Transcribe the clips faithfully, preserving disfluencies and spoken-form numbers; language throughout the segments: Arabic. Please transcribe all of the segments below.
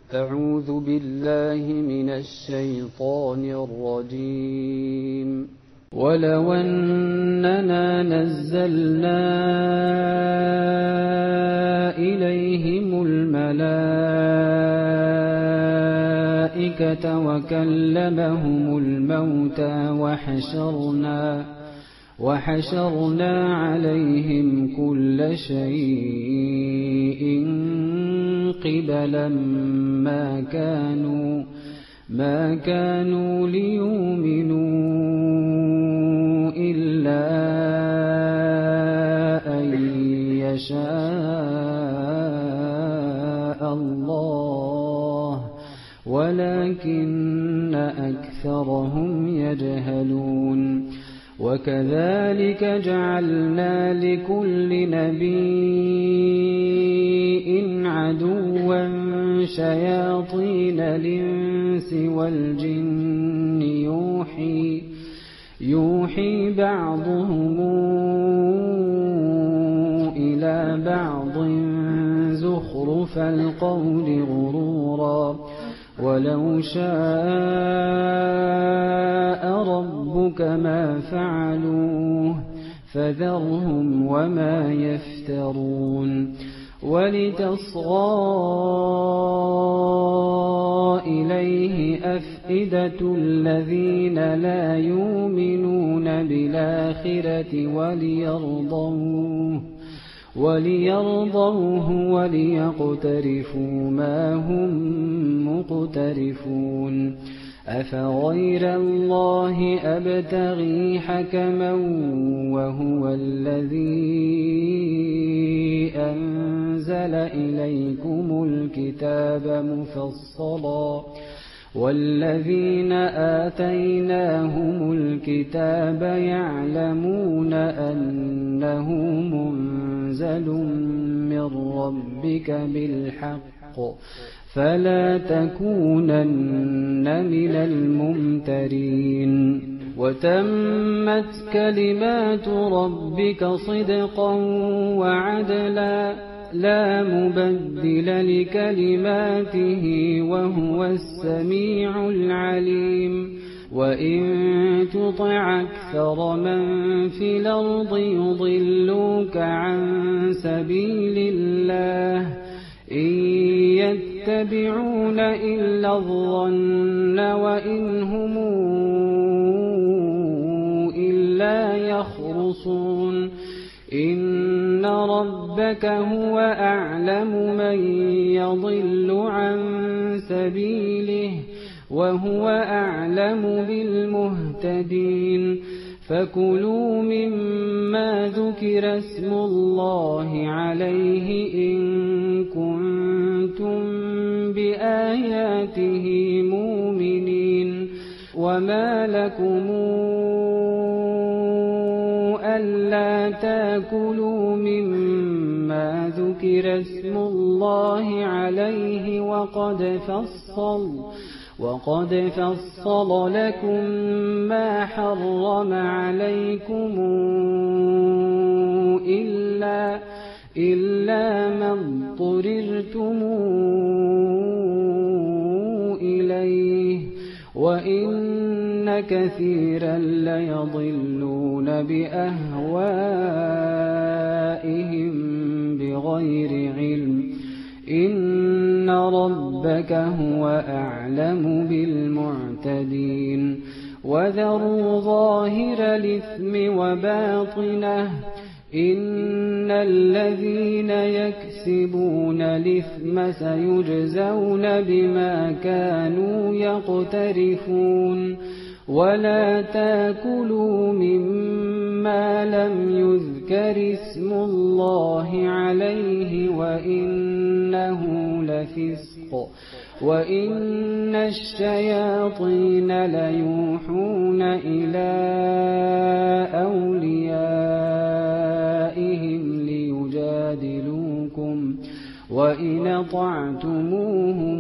أعوذ بالله من الشيطان الرجيم. ولو أننا نزلنا إليهم الملائكة وكلمهم الموتى وحشرنا وحشرنا عليهم كل شيء قبلا ما كانوا ما كانوا ليؤمنوا إلا أن يشاء الله ولكن أكثرهم يجهلون. وكذلك جعلنا لكل نبي عدوا شياطين الإنس والجن يوحي, يوحي بعضهم إلى بعض زخرف القول غرورا ولو شاء ربك ما فعلوه فذرهم وما يفترون. ولتصغى إليه أفئدة الذين لا يؤمنون بالآخرة وليرضوه وليرضوه وليقترفوا ما هم مقترفون. أفغير الله أبتغي حكما وهو الذي أنزل إليكم الكتاب مفصلا والذين آتيناهم الكتاب يعلمون أنه منزل من ربك بالحق فلا تكونن من الممترين. وتمت كلمات ربك صدقا وعدلا لا مبدل لكلماته وهو السميع العليم. وإن تطع أكثر من في الأرض يضلوك عن سبيل الله إن يتبعون إلا الظن وإن هم إلا يخرصون. إن ربك هو أعلم من يضل عن سبيله وهو أعلم بالمهتدين. فكلوا مما ذكر اسم الله عليه إن كنتم بآياته مؤمنين. وما لكم ألا تأكلوا مما ذكر اسم الله عليه وقد فصل وقد فصل لكم ما حرم عليكم إلا, إلا ما اضطررتم إليه وإن كثيرا ليضلون بأهوائهم بغير علم. إن ربك هو أعلم بالمعتدين. وذروا ظاهر الإثم وباطنه إن الذين يكسبون الإثم سيجزون بما كانوا يقترفون. ولا تأكلوا مما لم يذكر اسم الله عليه وإنه لفسق وإن الشياطين ليوحون إلى أوليائهم ليجادلوكم وإن أطعتموهم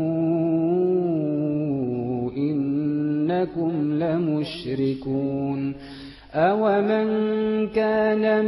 إنكم لمشركون. أَوَمَنْ كَانَ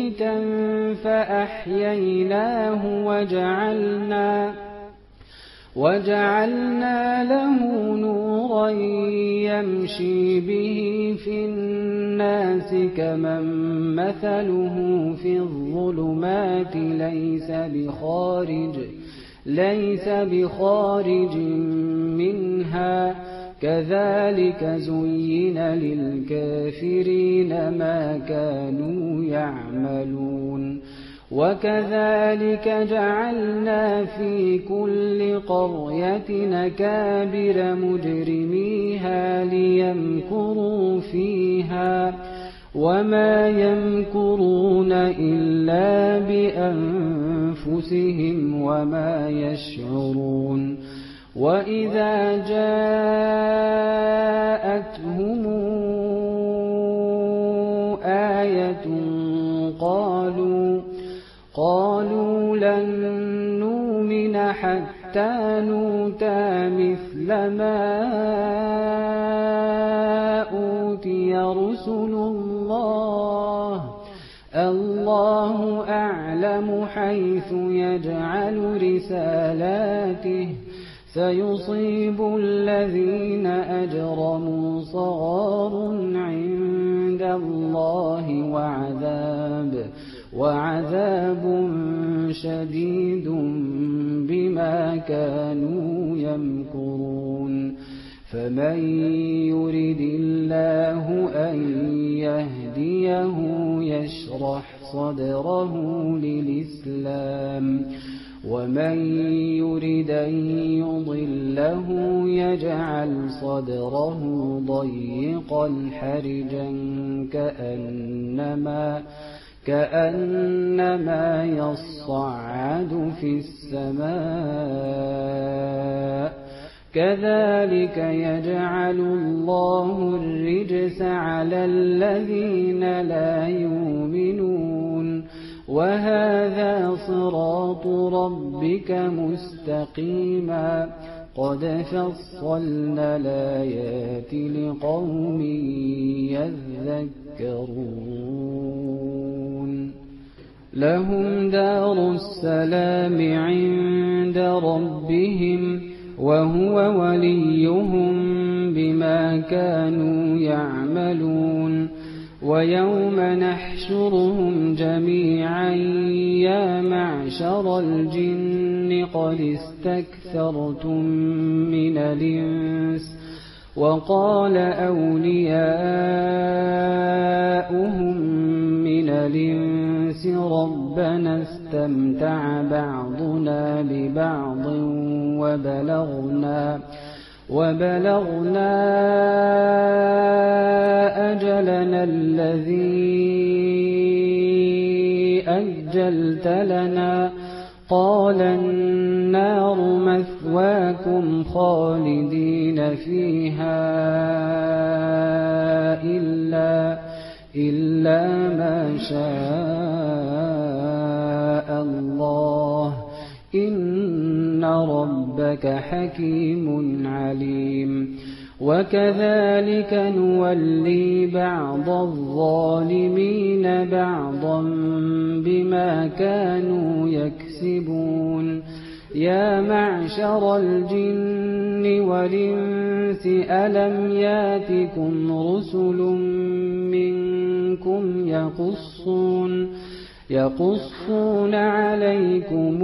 مَيِّتًا فَأَحْيَيْنَاهُ وَجَعَلْنَا وجعلنا له نورا يمشي به في الناس كمن مثله في الظلمات ليس بخارج ليس بخارج منها كذلك زين للكافرين ما كانوا يعملون وكذلك جعلنا في كل قرية أكابر مجرميها ليمكروا فيها وما يمكرون إلا بأنفسهم وما يشعرون وإذا جاءتهم آية قالوا قالوا لن نؤمن حتى نؤتى مثل ما أوتي رسل الله الله أعلم حيث يجعل رسالاته سيصيب الذين أجرموا صغار عند الله وعذاب وعذاب شديد بما كانوا يمكرون فمن يرد الله أن يهديه يشرح صدره للإسلام ومن يرد أن يضله يجعل صدره ضيقا حرجا كأنما كأنما يصعد في السماء كذلك يجعل الله الرجس على الذين لا يؤمنون وهذا صراط ربك مستقيما قد فصلنا الآيات لقوم يذكرون لهم دار السلام عند ربهم وهو وليهم بما كانوا يعملون ويوم نحشرهم جميعا يا معشر الجن قد استكثرتم من الإنس وقال أولياؤهم من الإنس ربنا استمتع بعضنا ببعض وبلغنا وبلغنا أجلنا الذي أجلت لنا قال النار مثواكم خالدين فيها إلا, إلا ما شاء الله إن ربك حكيم عليم وكذلك نولي بعض الظالمين بعضا بما كانوا يكسبون يا معشر الجن والإنس ألم ياتكم رسل منكم يقصون يقصون عليكم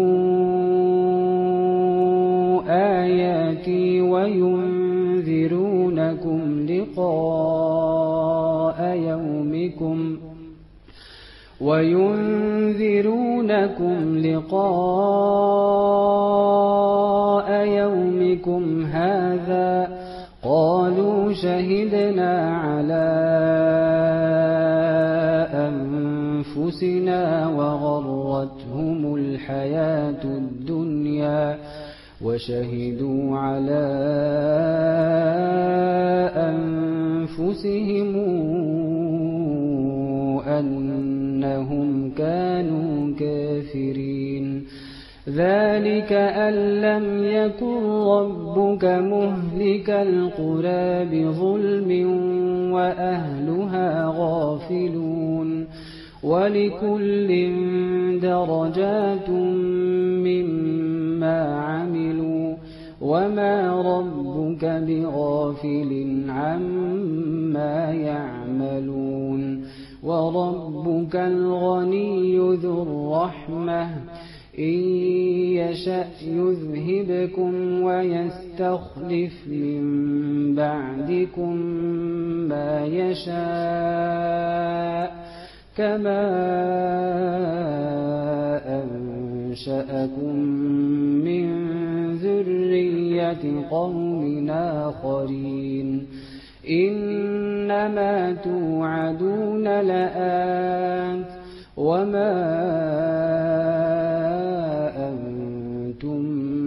آياتي وينذرونكم لقاء يومكم وينذرونكم لقاء يومكم هذا قالوا شهدنا على أنفسنا وغرتهم الحياة الدنيا وشهدوا على أنفسهم أنهم كانوا كافرين ذلك أن لم يكن ربك مهلك القرى بظلم وأهلها غافلون ولكل درجات مما عملوا وما ربك بغافل عما يعملون وربك الغني ذو الرحمة إن يشأ يذهبكم ويستخلف من بعدكم ما يشاء كما أنشأكم من ذرية قوم آخرين إنما توعدون لآت وما أنتم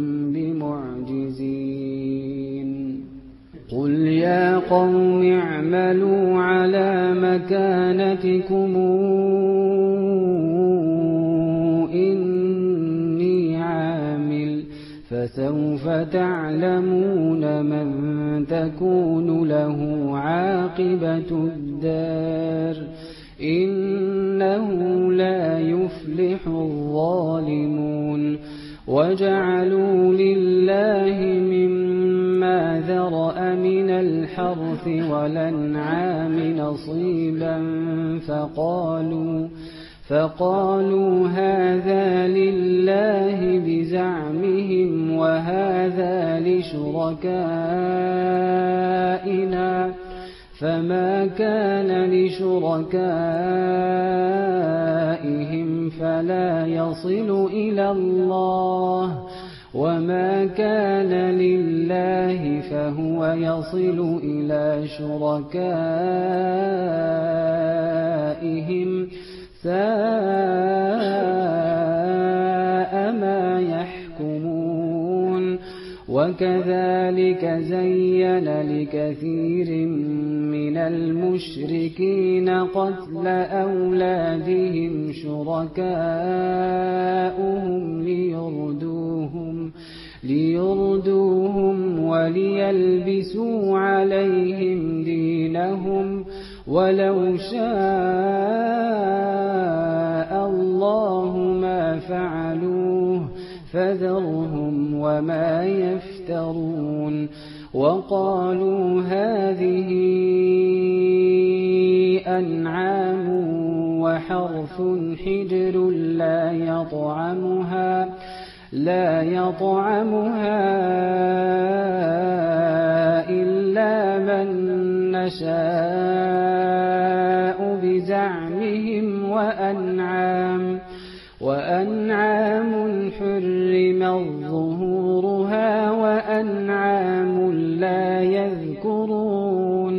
بمعجزين قل يا قوم اعملوا على مكانتكم إني عامل فسوف تعلمون من تكون له عاقبة الدار إنه لا يفلح الظالمون وجعلوا لله مما ذرأ من الحرث والأنعام نصيبا فقالوا فقالوا هذا لله بزعمهم وهذا لشركائنا فما كان لشركائهم فلا يصل إلى الله وما كان لله فهو يصل إلى شركائهم ساء ما يحكمون وكذلك زين لكثير من المشركين قتل أولادهم شركاؤهم ليردوهم ليردوهم وليلبسوا عليهم دينهم ولو شاء الله ما فعلوه فذرهم وما يفترون وقالوا هذه أنعام وحرث حجر لا يطعمها لا يطعمها إلا من نشاء بزعمهم وأنعام وأنعام حرمت ظهورها وأنعام لا يذكرون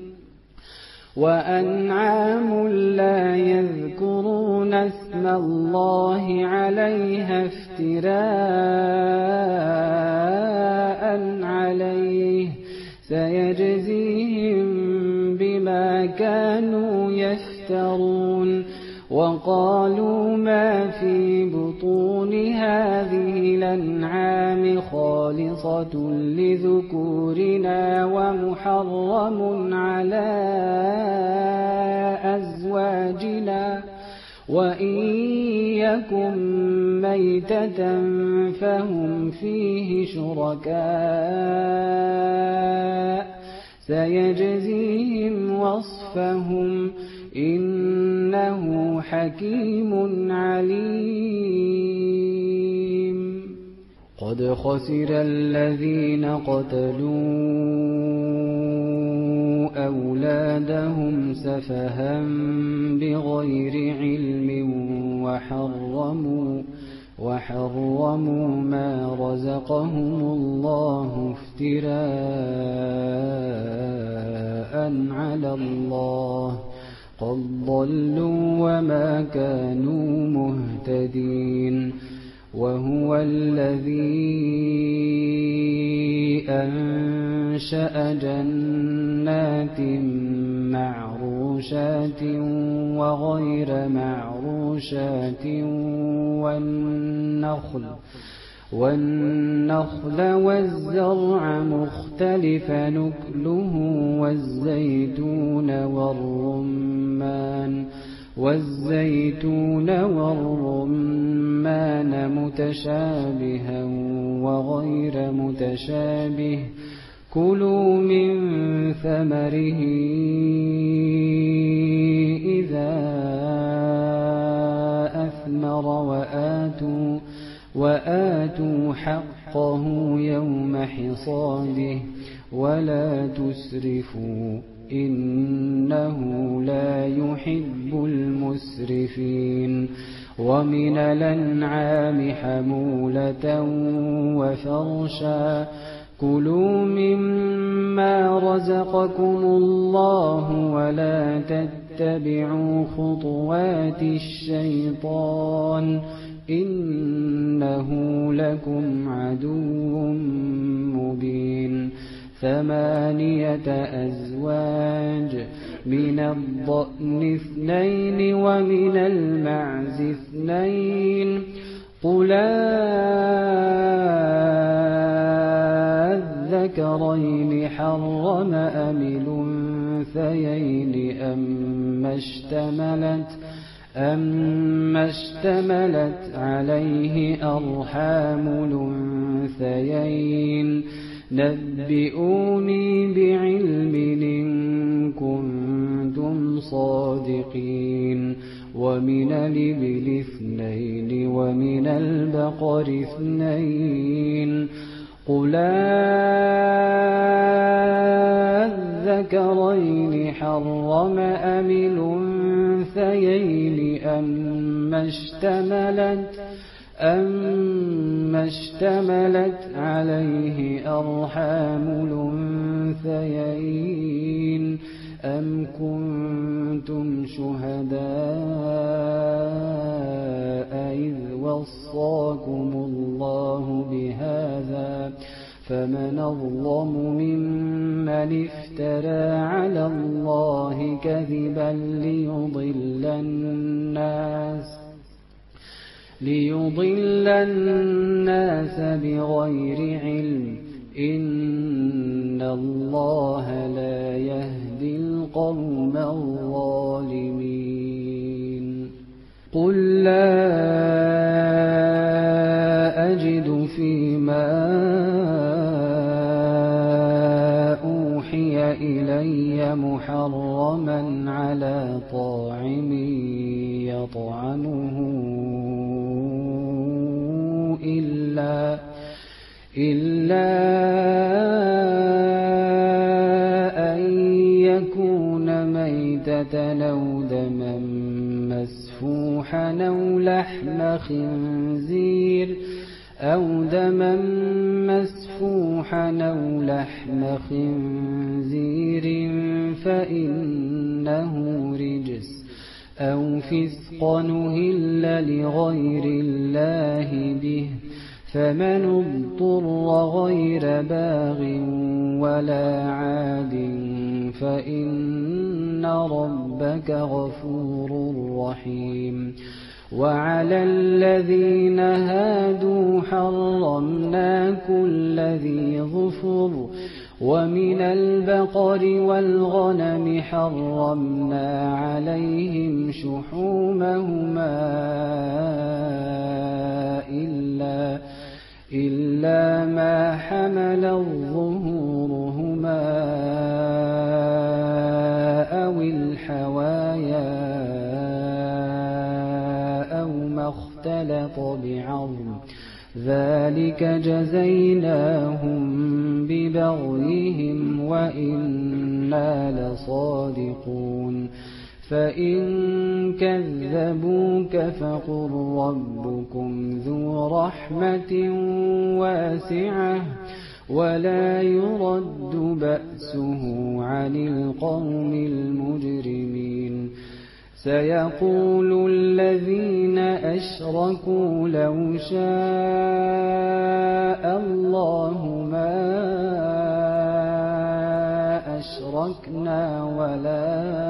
وأنعام لا يذكرون اسم الله عليها افتراء عليه سيجزيهم بما كانوا يفترون وقالوا ما في بطون هذه الأنعام خالصة لذكورنا ومحرم على أزواجنا وإن يكن ميتة فهم فيه شركاء سيجزيهم وصفهم إنه حكيم عليم قد خسر الذين قتلوا أولادهم سفها بغير علم وحرموا وحرموا ما رزقهم الله افتراء على الله قد ضلوا وما كانوا مهتدين وهو الذي أنشأ جنات معروشات وغير معروشات والنخل والنخل والزرع مختلف نكله والزيتون والرمان والزيتون والرمان متشابها وغير متشابه كلوا من ثمره إذا أثمر وآتوا, وآتوا حقه يوم حصاده ولا تسرفوا إنه لا يحب المسرفين. ومن الأنعام حمولة وفرشا كلوا مما رزقكم الله ولا تتبعوا خطوات الشيطان إنه لكم عدو مبين. ثمانية أزواج من الضأن اثنين ومن المعز اثنين قل الذكرين حرم أم الأنثيين أما اشتملت أما اشتملت عليه أرحام الأنثيين نبئوني بعلم إن كنتم صادقين. ومن الإبل اثنين ومن البقر اثنين قل الذكرين حرم أم الأنثيين أما اشتملت أما اشتملت عليه أرحام الأنثيين أم كنتم شهداء إذ وصاكم الله بهذا فمن أظلم ممن افترى على الله كذبا ليضل الناس ليضل الناس بغير علم إن الله لا يهدي القوم الظالمين. قل لا أجد فيما أوحي إلي محرما على طاعم يطعمه إلا إلا أن يكون ميتة أو دما مسفوحا أو لحم خنزير أو دما مسفوحا أو لحم خنزير فإنه رجس أو فسقا أهل لغير الله به فمن اضطر غير باغ ولا عاد فإن ربك غفور رحيم. وعلى الذين هادوا حرمنا كل ذي ظفر ومن البقر والغنم حرمنا عليهم شحومهما إلا إلا ما حملت ظهورهما أو الحوايا أو ما اختلط بعظم ذلك جزيناهم ببغيهم وإنا لصادقون. فإن كذبوك فقل ربكم ذو رحمة واسعة ولا يرد بأسه عن القوم المجرمين. سيقول الذين أشركوا لو شاء الله ما أشركنا ولا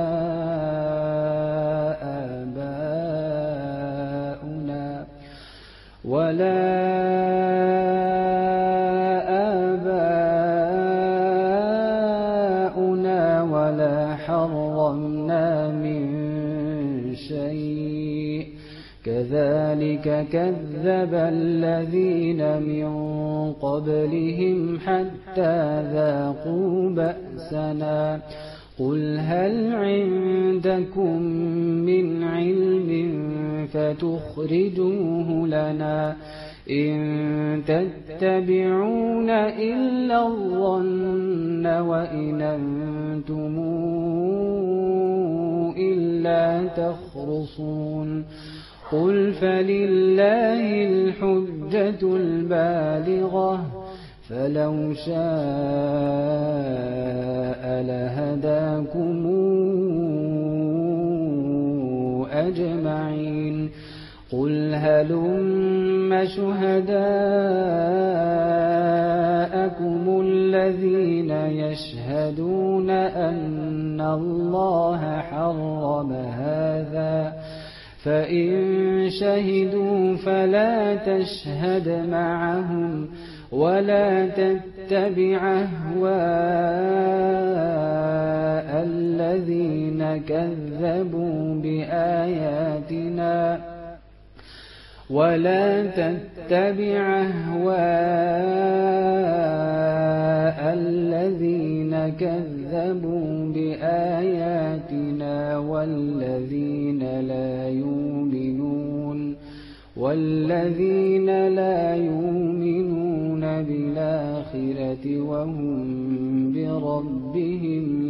آباؤنا ولا آباؤنا ولا حرمنا من شيء كذلك كذب الذين من قبلهم حتى ذاقوا بأسنا قل هل عندكم من علم فتخرجوه لنا إن تتبعون إلا الظن وإن أنتم إلا تخرصون قل فلله الحجة البالغة فلو شاء لهداكم أجمعين قل هلم شهداءكم الذين يشهدون أن الله حرم هذا فإن شهدوا فلا تشهد معهم ولا تتبع أهواء الذين كذبوا بآياتنا ولا تتبع أهواء الذين كذبوا بآياتنا والذين لا يؤمنون والذين لا يؤمنون بالآخرة وهم بربهم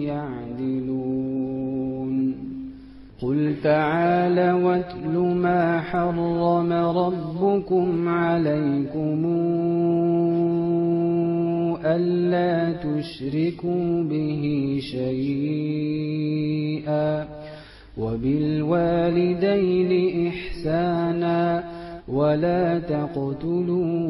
يعدلون قل تعالى واتل ما حرم ربكم عليكم ألا تشركوا به شيئا وبالوالدين إحسانا ولا تقتلوا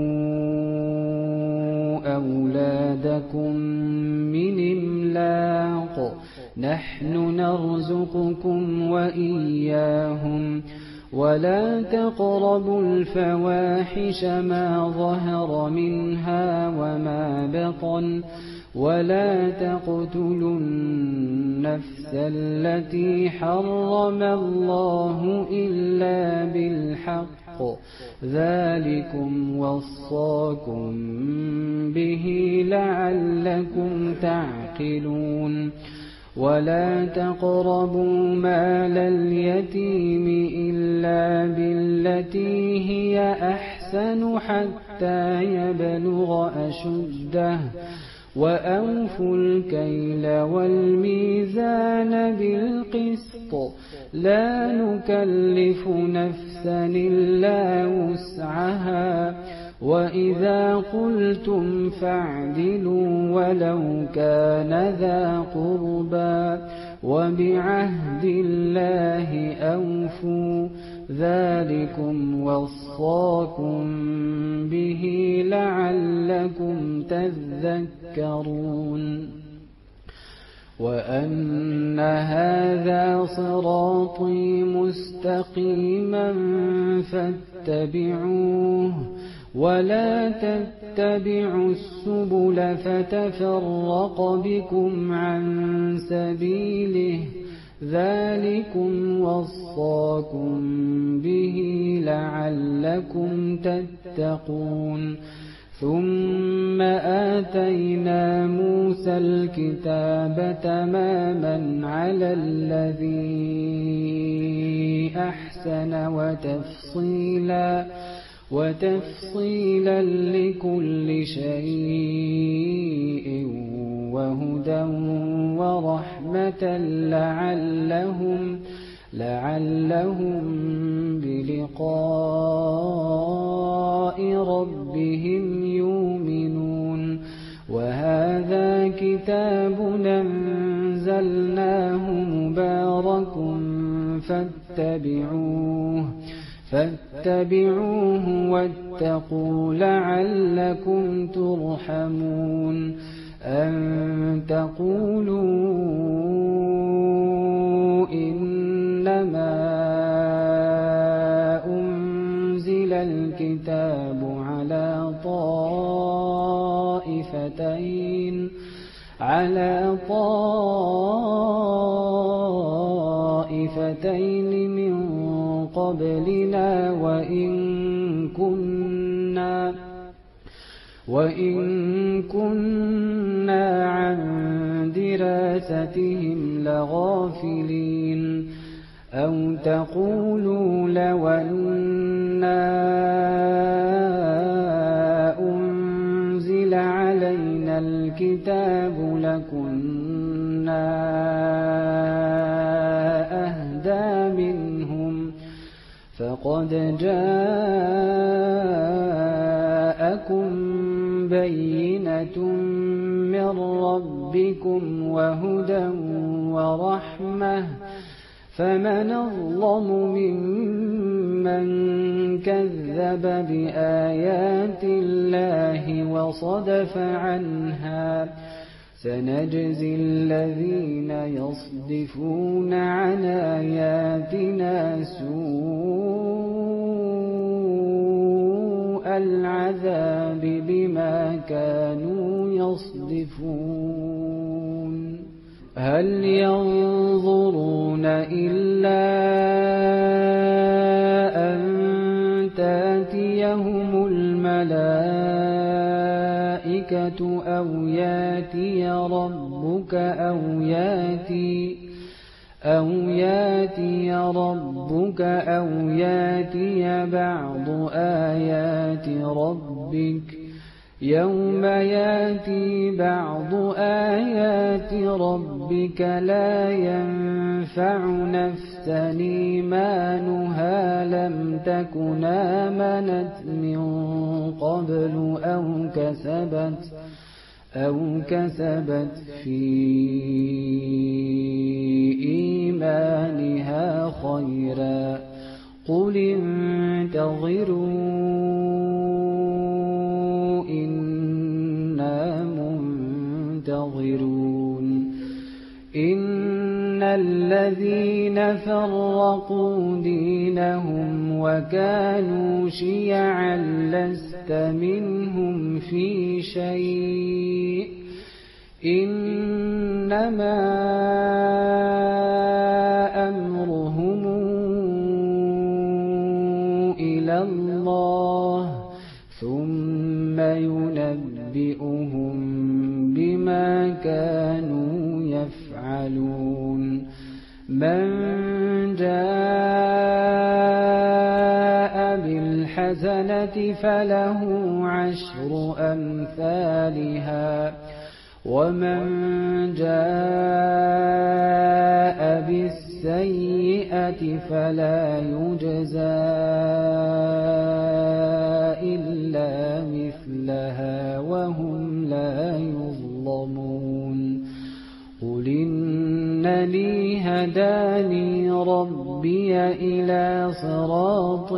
أولادكم من إملاق نحن نرزقكم وإياهم ولا تقربوا الفواحش ما ظهر منها وما بطن ولا تقتلوا النفس التي حرم الله إلا بالحق ذلكم وصاكم به لعلكم تعقلون ولا تقربوا مال اليتيم إلا بالتي هي أحسن حتى يبلغ أشده وأوفوا الكيل والميزان بالقسط لا نكلف نفسا إلا وسعها وإذا قلتم فاعدلوا ولو كان ذا قربى وبعهد الله أوفوا ذلكم وصاكم به لعلكم تذكرون وأن هذا صراطي مستقيما فاتبعوه ولا تتبعوا السبل فتفرق بكم عن سبيله ذلكم وصاكم به لعلكم تتقون ثم آتينا موسى الكتاب تماما على الذي أحسن وتفصيلا وتفصيلا لكل شيء وهدى ورحمة لعلهم لعلهم بلقاء ربهم يؤمنون وهذا كتاب أنزلناه مبارك فاتبعوه فاتبعوه واتقوا لعلكم ترحمون أن تقولوا إنما أنزل الكتاب على طائفتين على طائفتين من قبلنا وإن كنا وإن كنا عن دراستهم لغافلين أو تقولوا لو أنا أنزل علينا الكتاب لكنا أهدى منهم فقد جاءكم بينة من ربكم وهدى ورحمة فمن أظلم ممن كذب بآيات الله وصدف عنها سنجزي الذين يصدفون عن آياتنا سوء العذاب بما كانوا يصدفون هل ينظرون إلا أن تأتيهم الملائكة أو يأتي ربك أو يأتي أو يأتي ربك أو يأتي بعض آيات ربك يوم يأتي بعض آيات ربك لا ينفع نفسا إيمانها لم تكن آمنت من قبل أو كسبت أو كسبت في إيمانها خيرا قل انتظروا إنا منتظرون إن الذين فرقوا دينهم وكانوا شيعا لست منهم في شيء إنما أمرهم إلى الله ثم ينبئهم بما كانوا يفعلون من جاء بالحسنة فله عشر أمثالها ومن جاء بالسيئة فلا يجزى إلا مثلها وهم لا يظلمون قل إنني هداني ربي إلى صراط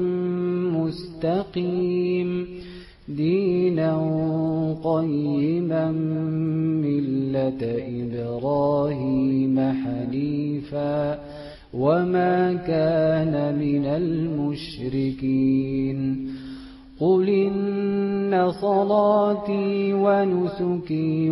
مستقيم دينا قيما ملة إبراهيم حنيفا وما كان من المشركين قل إن صلاتي ونسكي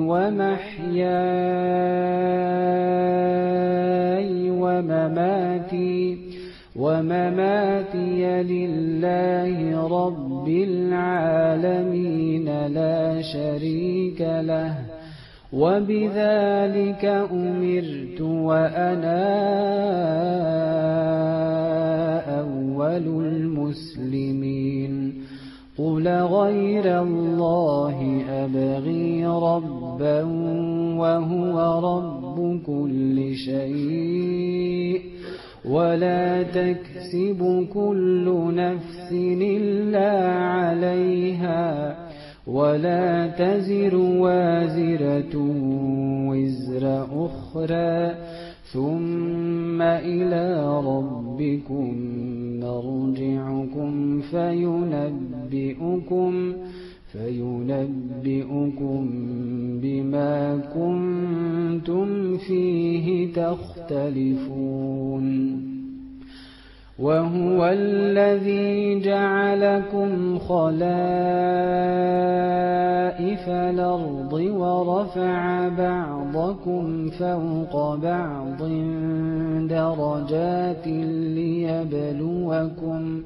ومحياي ومماتي ومماتي لله رب العالمين لا شريك له وبذلك أمرت وأنا أول المسلمين قل غير الله أبغي ربا وهو رب كل شيء ولا تكسب كل نفس إلا عليها ولا تزر وازرة وزر أخرى ثم إلى ربكم مرجعكم فينبئكم فينبئكم بما كنتم فيه تختلفون وهو الذي جعلكم خلائف الأرض ورفع بعضكم فوق بعض درجات ليبلوكم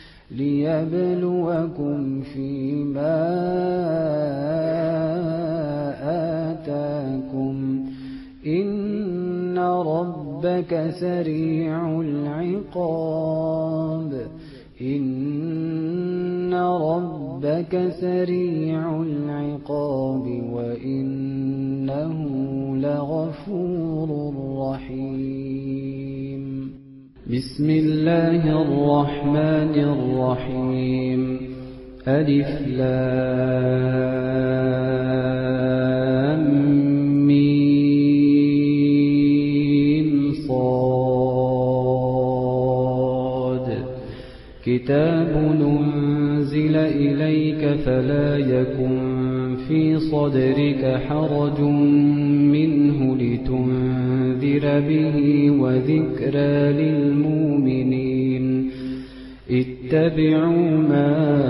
ليبلوكم فيما آتاكم إن ربك سريع العقاب إن ربك سريع العقاب وإنه لغفور رحيم. بسم الله الرحمن الرحيم. ألف لام ميم صاد. كتاب أنزل إليك فلا يكن في صدرك حرج منه لتنذر به وذكرى للمؤمنين. اتبعوا ما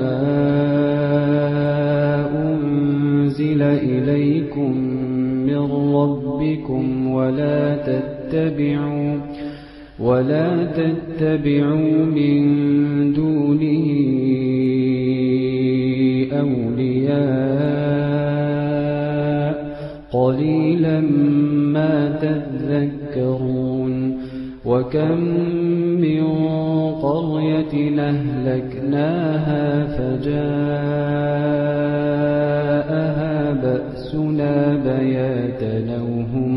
أنزل إليكم من ربكم ولا تتبعوا ولا تتبعوا من دونه أولياء قليلا ما تذكرون. وكم من قرية أهلكناها فجاءها بأسنا بياتا أو هم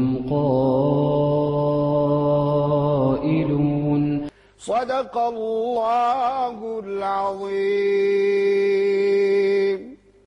قائلون. صدق الله العظيم.